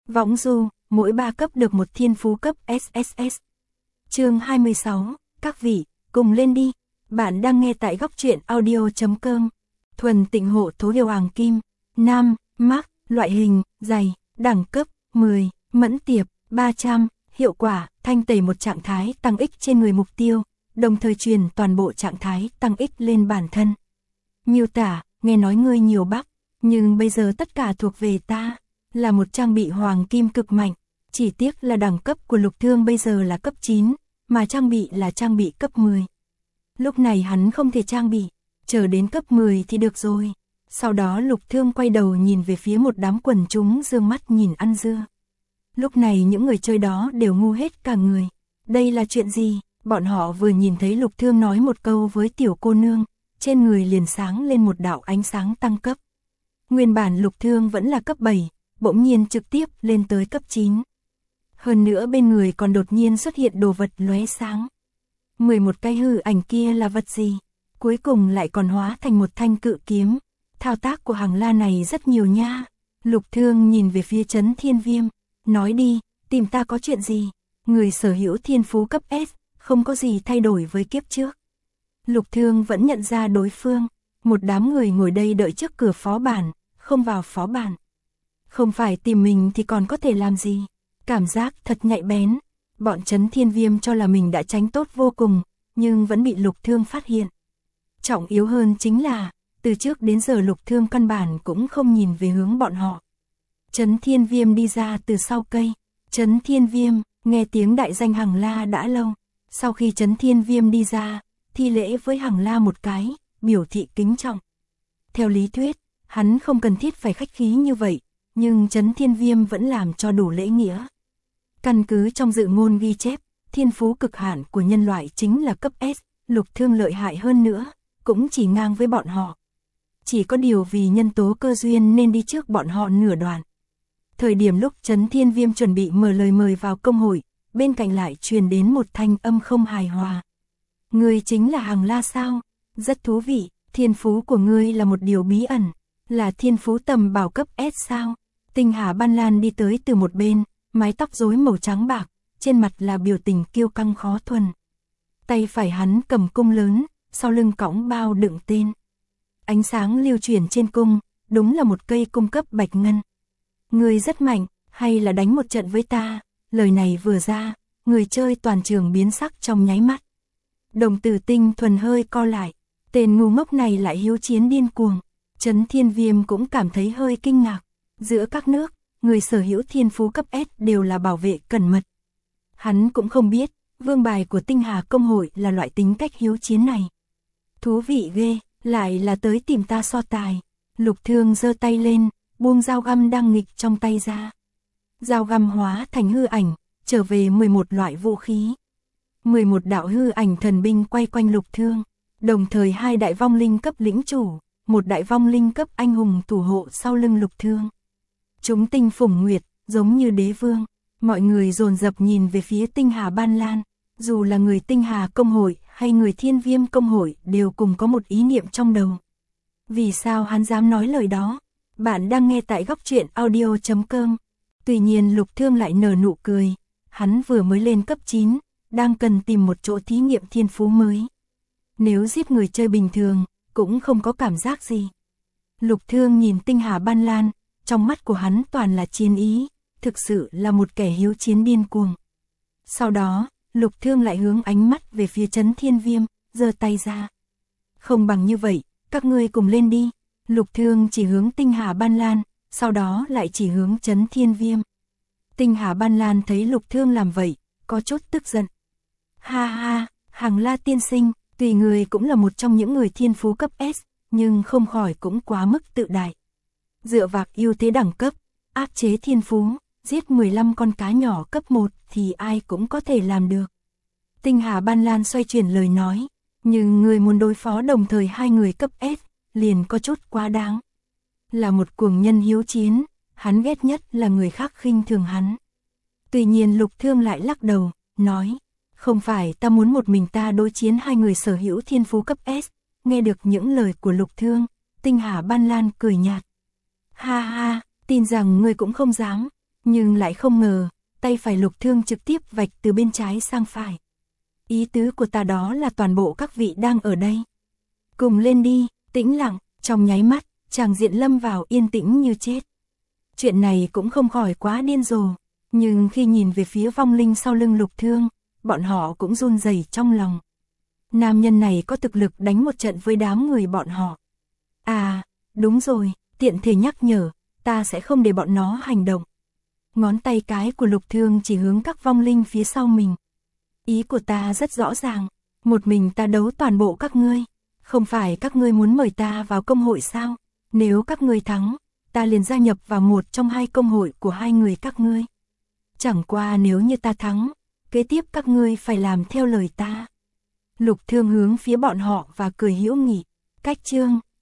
Võng du, mỗi 3 cấp được một thiên phú cấp SSS. Chương 26, các vị, cùng lên đi. Bạn đang nghe tại góc truyện audio.com. Thuần tịnh hộ thố điều hoàng kim. Nam, mắc, loại hình, dày, đẳng cấp, 10, mẫn tiệp, 300, hiệu quả, thanh tẩy một trạng thái tăng ích trên người mục tiêu, đồng thời truyền toàn bộ trạng thái tăng ích lên bản thân. Miêu tả, nghe nói ngươi nhiều bắp, nhưng bây giờ tất cả thuộc về ta, là một trang bị hoàng kim cực mạnh, chỉ tiếc là đẳng cấp của Lục Thương bây giờ là cấp 9, mà trang bị là trang bị cấp 10. Lúc này hắn không thể trang bị, chờ đến cấp 10 thì được rồi. Sau đó Lục Thương quay đầu nhìn về phía một đám quần chúng dương mắt nhìn ăn dưa. Lúc này những người chơi đó đều ngu hết cả người. Đây là chuyện gì? Bọn họ vừa nhìn thấy Lục Thương nói một câu với tiểu cô nương, trên người liền sáng lên một đạo ánh sáng tăng cấp. Nguyên bản Lục Thương vẫn là cấp 7, bỗng nhiên trực tiếp lên tới cấp 9. Hơn nữa bên người còn đột nhiên xuất hiện đồ vật lóe sáng. 11 cái hư ảnh kia là vật gì? Cuối cùng lại còn hóa thành một thanh cự kiếm. Thao tác của Hằng La này rất nhiều nha. Lục Thương nhìn về phía Trấn Thiên Viêm, nói đi, tìm ta có chuyện gì? Người sở hữu thiên phú cấp S, không có gì thay đổi với kiếp trước. Lục Thương vẫn nhận ra đối phương, một đám người ngồi đây đợi trước cửa phó bản, không vào phó bản. Không phải tìm mình thì còn có thể làm gì? Cảm giác thật nhạy bén. Bọn Trấn Thiên Viêm cho là mình đã tránh tốt vô cùng, nhưng vẫn bị Lục Thương phát hiện. Trọng yếu hơn chính là, từ trước đến giờ Lục Thương căn bản cũng không nhìn về hướng bọn họ. Trấn Thiên Viêm đi ra từ sau cây. Trấn Thiên Viêm, nghe tiếng đại danh Hằng La đã lâu. Sau khi Trấn Thiên Viêm đi ra, thi lễ với Hằng La một cái, biểu thị kính trọng. Theo lý thuyết, hắn không cần thiết phải khách khí như vậy, nhưng Trấn Thiên Viêm vẫn làm cho đủ lễ nghĩa. Căn cứ trong dự ngôn ghi chép, thiên phú cực hạn của nhân loại chính là cấp S, Lục Thương lợi hại hơn nữa, cũng chỉ ngang với bọn họ. Chỉ có điều vì nhân tố cơ duyên nên đi trước bọn họ nửa đoạn. Thời điểm lúc Trấn Thiên Viêm chuẩn bị mở lời mời vào công hội, bên cạnh lại truyền đến một thanh âm không hài hòa. Ngươi chính là Hằng La sao? Rất thú vị, thiên phú của ngươi là một điều bí ẩn, là thiên phú tầm bảo cấp S sao? Tinh Hà Ban Lan đi tới từ một bên, mái tóc rối màu trắng bạc, trên mặt là biểu tình kiêu căng khó thuần. Tay phải hắn cầm cung lớn, sau lưng cõng bao đựng tên. Ánh sáng lưu chuyển trên cung, đúng là một cây cung cấp bạch ngân. Ngươi rất mạnh, hay là đánh một trận với ta? Lời này vừa ra, người chơi toàn trường biến sắc trong nháy mắt. Đồng tử tinh thuần hơi co lại, tên ngu ngốc này lại hiếu chiến điên cuồng. Trấn Thiên Viêm cũng cảm thấy hơi kinh ngạc. Giữa các nước, người sở hữu thiên phú cấp S đều là bảo vệ cẩn mật. Hắn cũng không biết, vương bài của Tinh Hà Công hội là loại tính cách hiếu chiến này. Thú vị ghê, lại là tới tìm ta so tài. Lục Thương giơ tay lên, buông dao găm đang nghịch trong tay ra. Dao găm hóa thành hư ảnh, trở về 11 loại vũ khí. 11 đạo hư ảnh thần binh quay quanh Lục Thương, đồng thời 2 đại vong linh cấp lĩnh chủ, một đại vong linh cấp anh hùng thủ hộ sau lưng Lục Thương. Chúng tinh phủng nguyệt, giống như đế vương, mọi người dồn dập nhìn về phía Tinh Hà Ban Lan, dù là người Tinh Hà Công hội hay người Thiên Viêm Công hội đều cùng có một ý niệm trong đầu. Vì sao hắn dám nói lời đó? Bạn đang nghe tại góc truyện audio.com. Tuy nhiên Lục Thương lại nở nụ cười, hắn vừa mới lên cấp 9, đang cần tìm một chỗ thí nghiệm thiên phú mới. Nếu giết người chơi bình thường, cũng không có cảm giác gì. Lục Thương nhìn Tinh Hà Ban Lan, trong mắt của hắn toàn là chiến ý, thực sự là một kẻ hiếu chiến điên cuồng. Sau đó, Lục Thương lại hướng ánh mắt về phía Trấn Thiên Viêm, giơ tay ra. Không bằng như vậy, các ngươi cùng lên đi. Lục Thương chỉ hướng Tinh Hà Ban Lan, sau đó lại chỉ hướng Trấn Thiên Viêm. Tinh Hà Ban Lan thấy Lục Thương làm vậy, có chút tức giận. Ha ha, Hằng La tiên sinh, tùy người cũng là một trong những người thiên phú cấp S, nhưng không khỏi cũng quá mức tự đại. Dựa vào ưu thế đẳng cấp, áp chế thiên phú, giết 15 con cá nhỏ cấp 1 thì ai cũng có thể làm được. Tinh Hà Ban Lan xoay chuyển lời nói, nhưng người muốn đối phó đồng thời 2 người cấp S, liền có chút quá đáng. Là một cuồng nhân hiếu chiến, hắn ghét nhất là người khác khinh thường hắn. Tuy nhiên Lục Thương lại lắc đầu, nói, không phải ta muốn một mình ta đối chiến 2 người sở hữu thiên phú cấp S. Nghe được những lời của Lục Thương, Tinh Hà Ban Lan cười nhạt. Ha ha, tin rằng ngươi cũng không dám. Nhưng lại không ngờ, tay phải Lục Thương trực tiếp vạch từ bên trái sang phải. Ý tứ của ta đó là toàn bộ các vị đang ở đây. Cùng lên đi, tĩnh lặng, trong nháy mắt, tràng diện lâm vào yên tĩnh như chết. Chuyện này cũng không khỏi quá điên rồ, nhưng khi nhìn về phía vong linh sau lưng Lục Thương, bọn họ cũng run rẩy trong lòng. Nam nhân này có thực lực đánh một trận với đám người bọn họ. À, đúng rồi, tiện thể nhắc nhở, ta sẽ không để bọn nó hành động. Ngón tay cái của Lục Thương chỉ hướng các vong linh phía sau mình. Ý của ta rất rõ ràng, một mình ta đấu toàn bộ các ngươi. Không phải các ngươi muốn mời ta vào công hội sao? Nếu các ngươi thắng, ta liền gia nhập vào một trong 2 công hội của 2 người các ngươi. Chẳng qua nếu như ta thắng, kế tiếp các ngươi phải làm theo lời ta. Lục Thương hướng phía bọn họ và cười hữu nghị. Cách chương